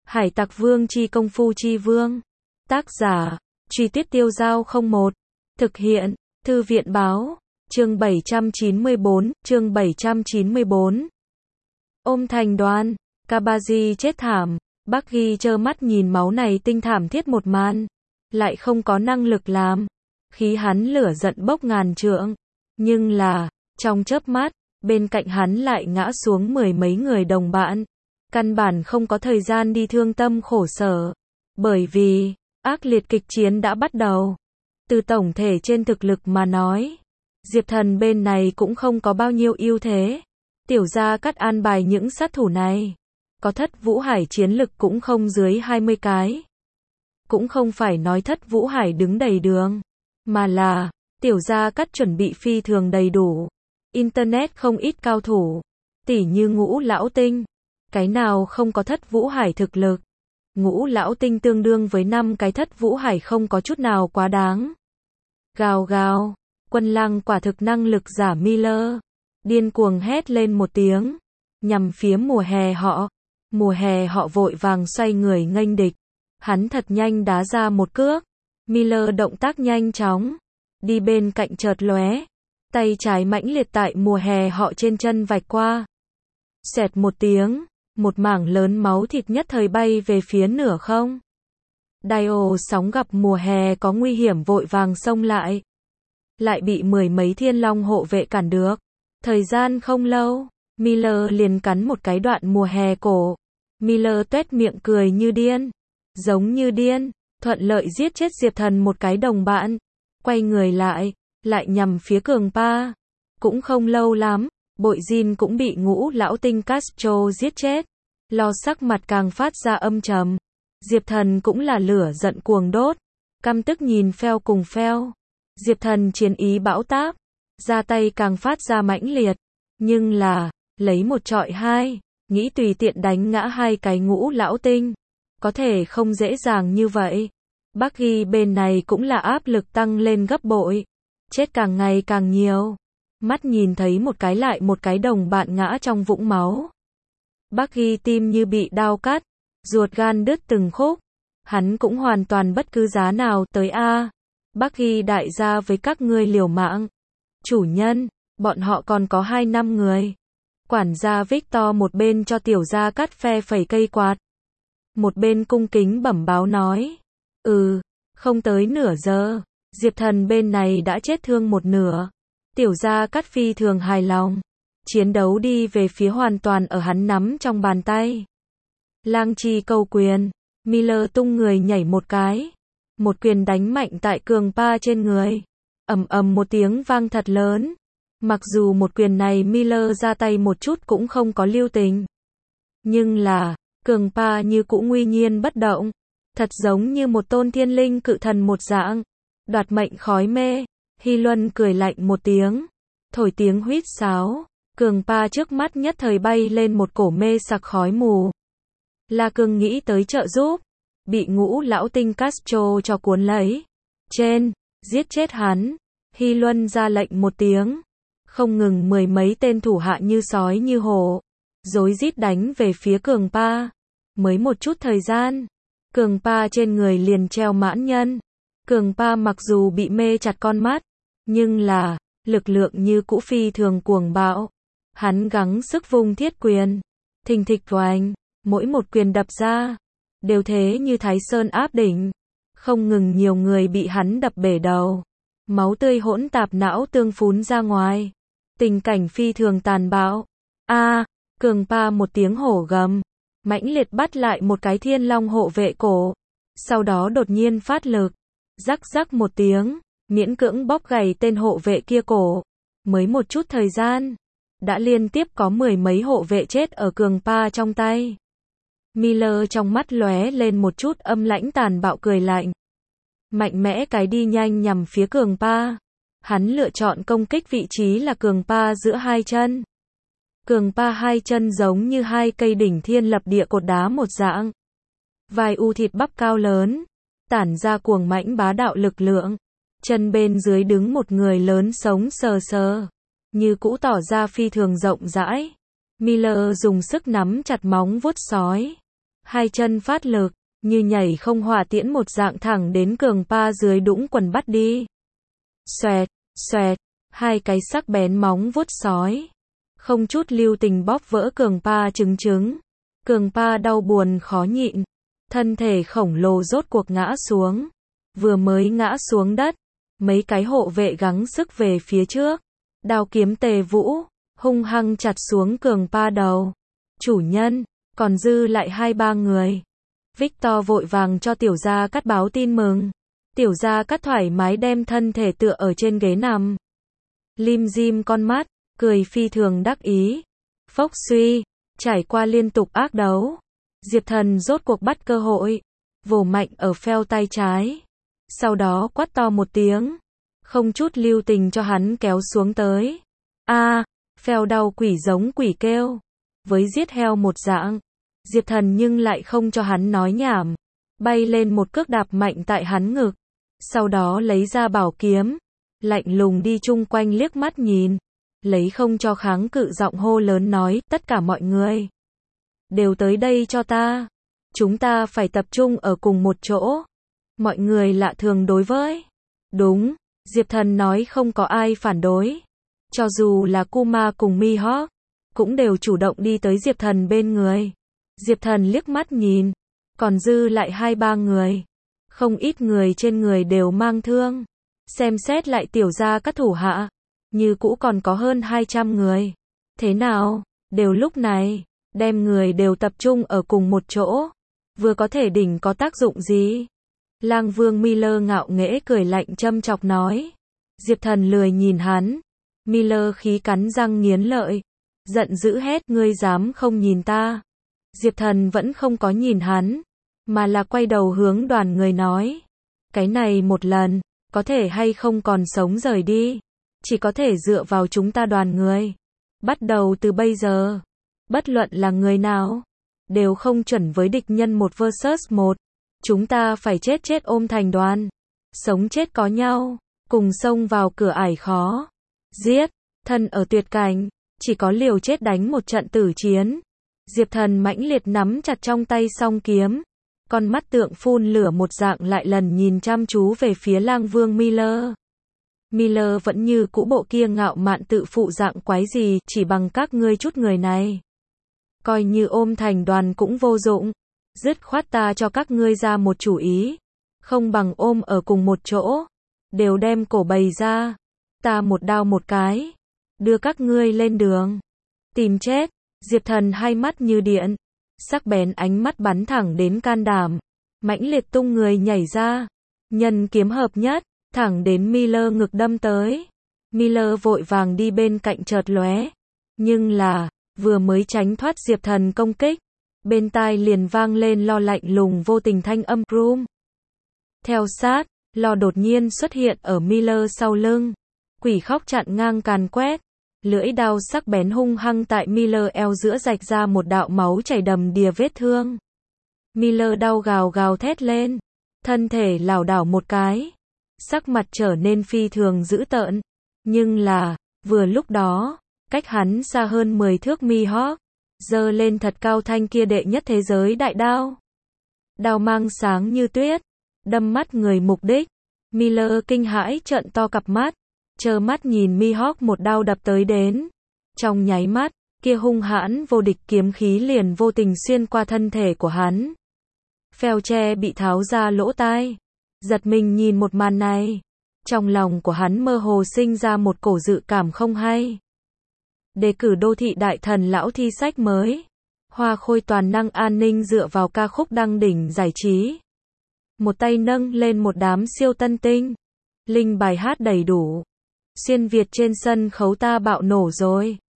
Hải Tặc Vương chi công phu chi vương. Tác giả, Truy Tuyết Tiêu Dao 01. Thực hiện, Thư viện báo, chương 794. Ôm thành đoàn, Kabaji chết thảm, Bucky trơ mắt nhìn máu này tinh thảm thiết một màn, lại không có năng lực làm, khí hắn lửa giận bốc ngàn trượng, nhưng là, trong chớp mắt, bên cạnh hắn lại ngã xuống mười mấy người đồng bạn, căn bản không có thời gian đi thương tâm khổ sở, bởi vì, ác liệt kịch chiến đã bắt đầu. Từ tổng thể trên thực lực mà nói, Diệp Thần bên này cũng không có bao nhiêu ưu thế. Tiểu Gia Cát an bài những sát thủ này, có Thất Vũ Hải chiến lực cũng không dưới 20 cái. Cũng không phải nói Thất Vũ Hải đứng đầy đường, mà là, Tiểu Gia Cát chuẩn bị phi thường đầy đủ. Internet không ít cao thủ, tỉ như Ngũ Lão Tinh, cái nào không có Thất Vũ Hải thực lực. Ngũ Lão Tinh tương đương với 5 cái Thất Vũ Hải không có chút nào quá đáng. Gào gào, Quân Lăng quả thực năng lực giả Miller, điên cuồng hét lên một tiếng, nhằm phía Mùa Hè họ. Mùa Hè họ vội vàng xoay người nghênh địch, hắn thật nhanh đá ra một cước, Miller động tác nhanh chóng, đi bên cạnh chợt lóe, tay trái mãnh liệt tại Mùa Hè họ trên chân vạch qua. Xẹt một tiếng, một mảng lớn máu thịt nhất thời bay về phía nửa không. Dio sóng gặp Mùa Hè có nguy hiểm vội vàng xông lại bị mười mấy thiên long hộ vệ cản được. Thời gian không lâu, Miller liền cắn một cái đoạn Mùa Hè cổ. Miller tuét miệng cười như điên, giống như điên, thuận lợi giết chết Diệp Thần một cái đồng bạn, quay người lại nhằm phía Cường Pa. Cũng không lâu lắm, Bội Jin cũng bị Ngũ Lão Tinh Castro giết chết. Lo sắc mặt càng phát ra âm trầm. Diệp Thần cũng là lửa giận cuồng đốt, căm tức nhìn Phèo cùng Phèo. Diệp Thần chiến ý bão táp, ra tay càng phát ra mãnh liệt, nhưng là, lấy một trọi hai, nghĩ tùy tiện đánh ngã hai cái Ngũ Lão Tinh, có thể không dễ dàng như vậy. Bucky bên này cũng là áp lực tăng lên gấp bội, chết càng ngày càng nhiều. Mắt nhìn thấy một cái lại một cái đồng bạn ngã trong vũng máu, Bucky tim như bị đao cắt, ruột gan đứt từng khúc. Hắn cũng hoàn toàn bất cứ giá nào tới a. Bucky đại gia với các ngươi liều mạng. Chủ nhân, bọn họ còn có 2-5 người. Quản gia Victor một bên cho Tiểu Gia Cát phe phẩy cây quạt, một bên cung kính bẩm báo nói. Không tới nửa giờ, Diệp Thần bên này đã chết thương một nửa. Tiểu Gia Cát phi thường hài lòng. Chiến đấu đi về phía hoàn toàn ở hắn nắm trong bàn tay. Lang chi câu quyền, Miller tung người nhảy một cái, một quyền đánh mạnh tại Cường Pa trên người. Ầm ầm một tiếng vang thật lớn. Mặc dù một quyền này Miller ra tay một chút cũng không có lưu tình, nhưng là, Cường Pa như cũ nguy nhiên bất động, thật giống như một tôn thiên linh cự thần một dạng, đoạt mệnh khói mê. Hy Luân cười lạnh một tiếng, thổi tiếng huýt sáo, Cường Pa trước mắt nhất thời bay lên một cổ mê sặc khói mù. La Cương nghĩ tới trợ giúp, bị Ngũ Lão Tinh Castro cho cuốn lấy. Giết chết hắn. Hy Luân ra lệnh một tiếng, không ngừng mười mấy tên thủ hạ như sói như hổ, rối rít đánh về phía Cường Pa. Mới một chút thời gian, Cường Pa trên người liền treo mãn nhân. Cường Pa mặc dù bị mê chặt con mắt, nhưng là, lực lượng như cũ phi thường cuồng bạo. Hắn gắng sức vung thiết quyền, thình thịch oanh, mỗi một quyền đập ra, đều thế như Thái Sơn áp đỉnh. Không ngừng nhiều người bị hắn đập bể đầu, máu tươi hỗn tạp não tương phún ra ngoài. Tình cảnh phi thường tàn bạo. Cường Pa một tiếng hổ gầm, mãnh liệt bắt lại một cái thiên long hộ vệ cổ. Sau đó đột nhiên phát lực, rắc rắc một tiếng, miễn cưỡng bóp gãy tên hộ vệ kia cổ. Mới một chút thời gian, đã liên tiếp có mười mấy hộ vệ chết ở Cường Pa trong tay. Miller trong mắt lóe lên một chút âm lãnh tàn bạo cười lạnh. Mạnh mẽ cái đi nhanh nhằm phía Cường Pa. Hắn lựa chọn công kích vị trí là Cường Pa giữa hai chân. Cường Pa hai chân giống như hai cây đỉnh thiên lập địa cột đá một dạng. Vai u thịt bắp cao lớn, tản ra cuồng mãnh bá đạo lực lượng. Chân bên dưới đứng một người lớn sống sờ sờ, như cũ tỏ ra phi thường rộng rãi. Miller dùng sức nắm chặt móng vuốt sói. hai chân phát lực, như nhảy không hỏa tiễn một dạng thẳng đến Cường Pa dưới đũng quần bắt đi. Xoẹt, xoẹt, hai cái sắc bén móng vuốt sói, không chút lưu tình bóp vỡ Cường Pa trứng trứng. Cường Pa đau buồn khó nhịn, thân thể khổng lồ rốt cuộc ngã xuống. Vừa mới ngã xuống đất, mấy cái hộ vệ gắng sức về phía trước, đao kiếm tề vũ, hung hăng chặt xuống Cường Pa đầu. Chủ nhân, còn dư lại 2-3 người. Victor vội vàng cho Tiểu Gia Cát báo tin mừng. Tiểu Gia Cát thoải mái đem thân thể tựa ở trên ghế nằm. Lim dim con mắt, cười phi thường đắc ý. Phốc suy, trải qua liên tục ác đấu, Diệp Thần rốt cuộc bắt cơ hội, vồ mạnh ở pheo tay trái. Sau đó quát to một tiếng, không chút lưu tình cho hắn kéo xuống tới. Pheo đau quỷ giống quỷ kêu, với giết heo một dạng. Diệp Thần nhưng lại không cho hắn nói nhảm, bay lên một cước đạp mạnh tại hắn ngực. Sau đó lấy ra bảo kiếm, lạnh lùng đi chung quanh liếc mắt nhìn, lấy không cho kháng cự giọng hô lớn nói, tất cả mọi người đều tới đây cho ta. Chúng ta phải tập trung ở cùng một chỗ. Mọi người lạ thường đối với. Đúng, Diệp Thần nói không có ai phản đối. Cho dù là Kuma cùng Mihawk, cũng đều chủ động đi tới Diệp Thần bên người. Diệp Thần liếc mắt nhìn, còn dư lại 2-3 người. Không ít người trên người đều mang thương. Xem xét lại Tiểu Gia Cát thủ hạ, như cũ còn có hơn 200 người. Thế nào, đều lúc này, đem người đều tập trung ở cùng một chỗ, vừa có thể đỉnh có tác dụng gì? Lang Vương Miller ngạo nghễ cười lạnh châm chọc nói. Diệp Thần lười nhìn hắn. Miller khí cắn răng nghiến lợi, giận dữ hét, ngươi dám không nhìn ta? Diệp Thần vẫn không có nhìn hắn, mà là quay đầu hướng đoàn người nói. Cái này một lần, có thể hay không còn sống rời đi, chỉ có thể dựa vào chúng ta đoàn người. Bắt đầu từ bây giờ, bất luận là người nào, đều không chuẩn với địch nhân 1 vs 1. Chúng ta phải chết chết ôm thành đoàn, sống chết có nhau, cùng xông vào cửa ải khó. Giết, thân ở tuyệt cảnh, chỉ có liều chết đánh một trận tử chiến. Diệp Thần mãnh liệt nắm chặt trong tay song kiếm, con mắt tượng phun lửa một dạng lại lần nhìn chăm chú về phía Lang Vương Miller. Miller vẫn như cũ bộ kia ngạo mạn tự phụ dạng quái gì, chỉ bằng các ngươi chút người này, coi như ôm thành đoàn cũng vô dụng. Dứt khoát ta cho các ngươi ra một chủ ý, không bằng ôm ở cùng một chỗ, đều đem cổ bày ra, ta một đao một cái, đưa các ngươi lên đường tìm chết. Diệp Thần hai mắt như điện, sắc bén ánh mắt bắn thẳng đến can đảm, mãnh liệt tung người nhảy ra, nhân kiếm hợp nhất, thẳng đến Miller ngực đâm tới. Miller vội vàng đi bên cạnh chợt lóe, nhưng là, vừa mới tránh thoát Diệp Thần công kích, bên tai liền vang lên lo lạnh lùng vô tình thanh âm Groom. Theo sát, lo đột nhiên xuất hiện ở Miller sau lưng, quỷ khóc chặn ngang càn quét, lưỡi đao sắc bén hung hăng tại Miller eo giữa rạch ra một đạo máu chảy đầm đìa vết thương. Miller đau gào gào thét lên, thân thể lảo đảo một cái, sắc mặt trở nên phi thường dữ tợn, nhưng là, vừa lúc đó, cách hắn xa hơn 10 thước Mihawk giơ lên thật cao thanh kia đệ nhất thế giới đại đao. Đao mang sáng như tuyết, đâm mắt người mục đích. Miller kinh hãi trợn to cặp mắt, trơ mắt nhìn Mihawk một đao đập tới đến. Trong nháy mắt, kia hung hãn vô địch kiếm khí liền vô tình xuyên qua thân thể của hắn. Phèo tre bị tháo ra lỗ tai, giật mình nhìn một màn này. Trong lòng của hắn mơ hồ sinh ra một cổ dự cảm không hay. Đề cử đô thị đại thần lão thi sách mới. Hoa khôi toàn năng an ninh dựa vào ca khúc đăng đỉnh giải trí. Một tay nâng lên một đám siêu tân tinh. Linh bài hát đầy đủ. Xuyên Việt trên sân khấu ta bạo nổ rồi.